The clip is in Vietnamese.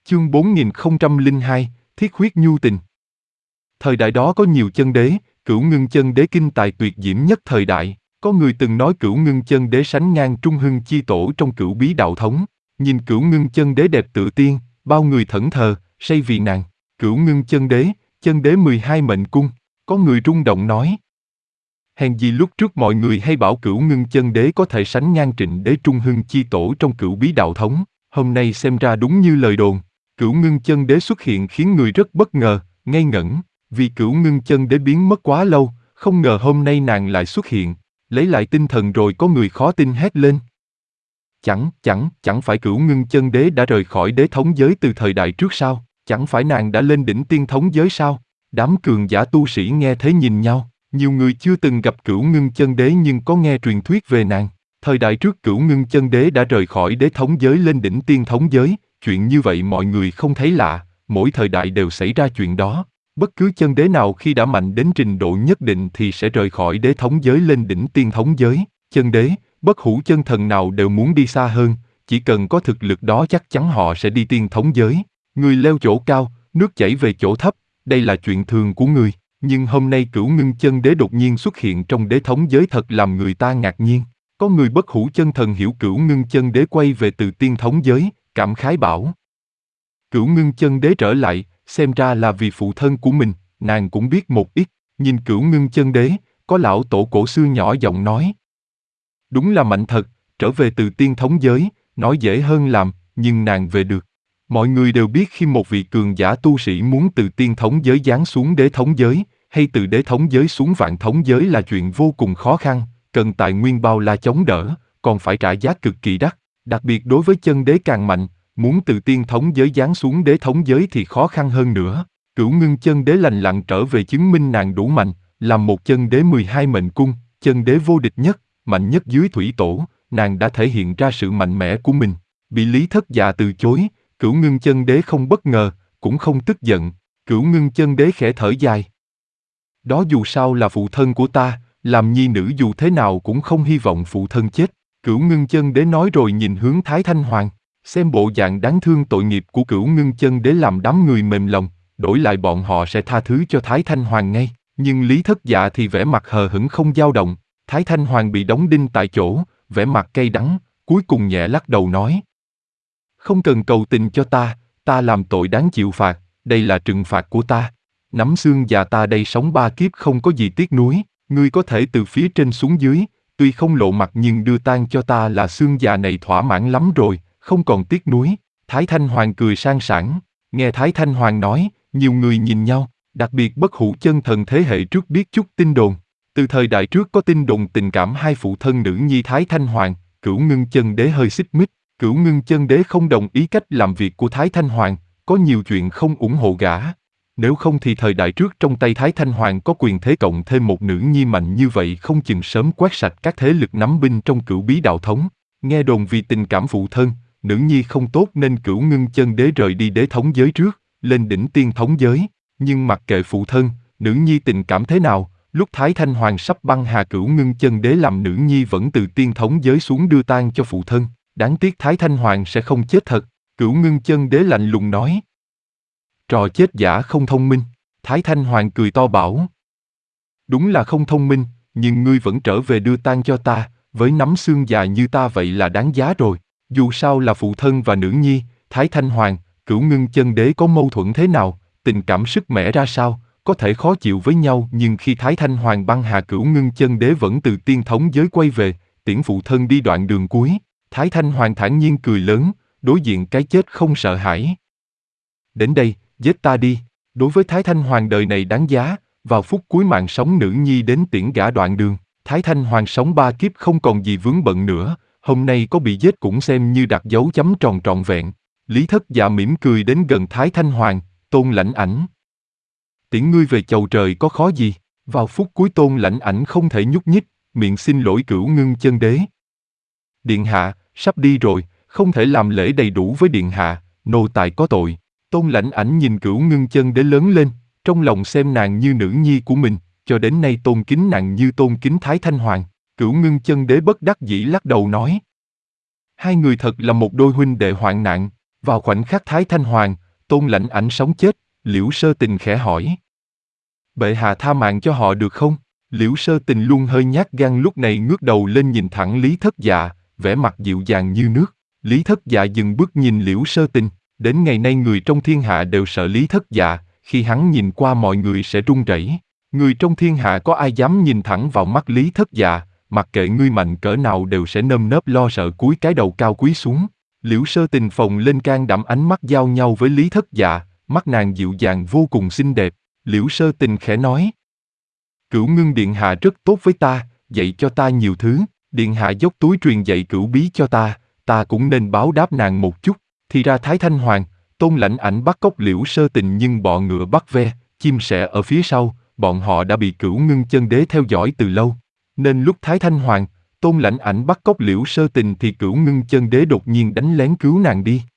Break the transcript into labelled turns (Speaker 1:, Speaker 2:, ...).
Speaker 1: Chương 4002, Thiết huyết nhu tình. Thời đại đó có nhiều chân đế, Cửu Ngưng Chân Đế kinh tài tuyệt diễm nhất thời đại. Có người từng nói Cửu Ngưng Chân Đế sánh ngang Trung Hưng Chi Tổ trong Cửu Bí Đạo Thống. Nhìn Cửu Ngưng Chân Đế đẹp tự tiên, bao người thẫn thờ, say vì nàng. Cửu Ngưng Chân Đế 12 mệnh cung. Có người rung động nói. Hèn gì lúc trước mọi người hay bảo Cửu Ngưng Chân Đế có thể sánh ngang Trịnh Đế Trung Hưng Chi Tổ trong Cửu Bí Đạo Thống. Hôm nay xem ra đúng như lời đồn. Cửu Ngưng Chân Đế xuất hiện khiến người rất bất ngờ, ngây ngẩn, vì Cửu Ngưng Chân Đế biến mất quá lâu, không ngờ hôm nay nàng lại xuất hiện, lấy lại tinh thần rồi có người khó tin hét lên. Chẳng phải Cửu Ngưng Chân Đế đã rời khỏi đế thống giới từ thời đại trước sao? Chẳng phải nàng đã lên đỉnh tiên thống giới sao? Đám cường giả tu sĩ nghe thế nhìn nhau, nhiều người chưa từng gặp Cửu Ngưng Chân Đế nhưng có nghe truyền thuyết về nàng. Thời đại trước Cửu Ngưng Chân Đế đã rời khỏi đế thống giới lên đỉnh tiên thống giới. Chuyện như vậy mọi người không thấy lạ, mỗi thời đại đều xảy ra chuyện đó. Bất cứ chân đế nào khi đã mạnh đến trình độ nhất định thì sẽ rời khỏi đế thống giới lên đỉnh tiên thống giới. Chân đế, bất hủ chân thần nào đều muốn đi xa hơn, chỉ cần có thực lực đó chắc chắn họ sẽ đi tiên thống giới. Người leo chỗ cao, nước chảy về chỗ thấp, đây là chuyện thường của người. Nhưng hôm nay Cửu Ngưng Chân Đế đột nhiên xuất hiện trong đế thống giới thật làm người ta ngạc nhiên. Có người bất hủ chân thần hiểu Cửu Ngưng Chân Đế quay về từ tiên thống giới, cảm khái bảo. Cửu Ngưng Chân Đế trở lại, xem ra là vì phụ thân của mình, nàng cũng biết một ít. Nhìn Cửu Ngưng Chân Đế, có lão tổ cổ xưa nhỏ giọng nói. Đúng là mạnh thật, trở về từ tiên thống giới, nói dễ hơn làm, nhưng nàng về được. Mọi người đều biết khi một vị cường giả tu sĩ muốn từ tiên thống giới giáng xuống đế thống giới, hay từ đế thống giới xuống vạn thống giới là chuyện vô cùng khó khăn, cần tài nguyên bao la chống đỡ, còn phải trả giá cực kỳ đắt. Đặc biệt đối với chân đế càng mạnh, muốn từ tiên thống giới giáng xuống đế thống giới thì khó khăn hơn nữa. Cửu Ngưng Chân Đế lành lặn trở về chứng minh nàng đủ mạnh, làm một chân đế 12 mệnh cung, chân đế vô địch nhất, mạnh nhất dưới thủy tổ, nàng đã thể hiện ra sự mạnh mẽ của mình. Bị Lý Thất Dạ từ chối, Cửu Ngưng Chân Đế không bất ngờ, cũng không tức giận. Cửu Ngưng Chân Đế khẽ thở dài. Đó dù sao là phụ thân của ta, làm nhi nữ dù thế nào cũng không hy vọng phụ thân chết. Cửu Ngưng Chân Đế nói rồi nhìn hướng Thái Thanh Hoàng, xem bộ dạng đáng thương tội nghiệp của Cửu Ngưng Chân Đế làm đám người mềm lòng, đổi lại bọn họ sẽ tha thứ cho Thái Thanh Hoàng ngay. Nhưng Lý Thất Dạ thì vẻ mặt hờ hững không dao động. Thái Thanh Hoàng bị đóng đinh tại chỗ, vẻ mặt cay đắng, cuối cùng nhẹ lắc đầu nói. Không cần cầu tình cho ta làm tội đáng chịu phạt, đây là trừng phạt của ta. Nắm xương già ta đây sống 3 kiếp không có gì tiếc nuối, ngươi có thể từ phía trên xuống dưới, tuy không lộ mặt nhưng đưa tang cho ta là xương già này thỏa mãn lắm rồi, không còn tiếc nuối. Thái Thanh Hoàng cười sang sảng, nghe Thái Thanh Hoàng nói, nhiều người nhìn nhau, đặc biệt bất hủ chân thần thế hệ trước biết chút tin đồn. Từ thời đại trước có tin đồn tình cảm hai phụ thân nữ nhi Thái Thanh Hoàng, Cửu Ngưng Chân Đế hơi xích mích. Cửu Ngưng Chân Đế không đồng ý cách làm việc của Thái Thanh Hoàng, có nhiều chuyện không ủng hộ gã. Nếu không thì thời đại trước trong tay Thái Thanh Hoàng có quyền thế cộng thêm một nữ nhi mạnh như vậy không chừng sớm quét sạch các thế lực nắm binh trong Cửu Bí Đạo Thống. Nghe đồn vì tình cảm phụ thân, nữ nhi không tốt nên Cửu Ngưng Chân Đế rời đi đế thống giới trước, lên đỉnh tiên thống giới. Nhưng mặc kệ phụ thân, nữ nhi tình cảm thế nào, lúc Thái Thanh Hoàng sắp băng hà Cửu Ngưng Chân Đế làm nữ nhi vẫn từ tiên thống giới xuống đưa tang cho phụ thân. Đáng tiếc Thái Thanh Hoàng sẽ không chết thật. Cửu Ngưng Chân Đế lạnh lùng nói. Trò chết giả không thông minh. Thái Thanh Hoàng cười to bảo. Đúng là không thông minh, nhưng ngươi vẫn trở về đưa tang cho ta, với nắm xương già như ta vậy là đáng giá rồi. Dù sao là phụ thân và nữ nhi, Thái Thanh Hoàng, Cửu Ngưng Chân Đế có mâu thuẫn thế nào, tình cảm sức mẻ ra sao, có thể khó chịu với nhau nhưng khi Thái Thanh Hoàng băng hà Cửu Ngưng Chân Đế vẫn từ tiên thống giới quay về, tiễn phụ thân đi đoạn đường cuối. Thái Thanh Hoàng thản nhiên cười lớn, đối diện cái chết không sợ hãi. Đến đây, giết ta đi. Đối với Thái Thanh Hoàng đời này đáng giá, vào phút cuối mạng sống nữ nhi đến tiễn gã đoạn đường. Thái Thanh Hoàng sống 3 kiếp không còn gì vướng bận nữa, hôm nay có bị giết cũng xem như đặt dấu chấm tròn trọn vẹn. Lý Thất Dạ mỉm cười đến gần Thái Thanh Hoàng, Tôn Lãnh Ảnh. Tiễn ngươi về chầu trời có khó gì? Vào phút cuối Tôn Lãnh Ảnh không thể nhúc nhích, miệng xin lỗi Cửu Ngưng Chân Đế. Điện hạ, sắp đi rồi, không thể làm lễ đầy đủ với điện hạ, nô tài có tội. Tôn Lãnh Ảnh nhìn Cửu Ngưng Chân Đế lớn lên, trong lòng xem nàng như nữ nhi của mình, cho đến nay tôn kính nàng như tôn kính Thái Thanh Hoàng. Cửu Ngưng Chân Đế bất đắc dĩ lắc đầu nói. Hai người thật là một đôi huynh đệ hoạn nạn, Vào khoảnh khắc Thái Thanh Hoàng, Tôn Lãnh Ảnh sống chết, Liễu Sơ Tình khẽ hỏi. Bệ hạ tha mạng cho họ được không? Liễu Sơ Tình luôn hơi nhát gan lúc này ngước đầu lên nhìn thẳng Lý Thất Dạ, vẻ mặt dịu dàng như nước. Lý Thất Dạ dừng bước nhìn Liễu Sơ Tình, đến ngày nay người trong thiên hạ đều sợ Lý Thất Dạ, khi hắn nhìn qua mọi người sẽ run rẩy. Người trong thiên hạ có ai dám nhìn thẳng vào mắt Lý Thất Dạ, mặc kệ ngươi mạnh cỡ nào đều sẽ nơm nớp lo sợ cúi cái đầu cao cúi xuống. Liễu Sơ Tình phồng lên can đảm ánh mắt giao nhau với Lý Thất Dạ, mắt nàng dịu dàng vô cùng xinh đẹp. Liễu Sơ Tình khẽ nói. Cửu Ngưng Điện Hạ rất tốt với ta, dạy cho ta nhiều thứ, Điện Hạ dốc túi truyền dạy cửu bí cho ta cũng nên báo đáp nàng một chút. Thì ra Thái Thanh Hoàng, Tôn Lãnh Ảnh bắt cóc Liễu Sơ Tình nhưng bọ ngựa bắt ve, chim sẻ ở phía sau, bọn họ đã bị Cửu Ngưng Chân Đế theo dõi từ lâu. Nên lúc Thái Thanh Hoàng, Tôn Lãnh Ảnh bắt cóc Liễu Sơ Tình thì Cửu Ngưng Chân Đế đột nhiên đánh lén cứu nàng đi.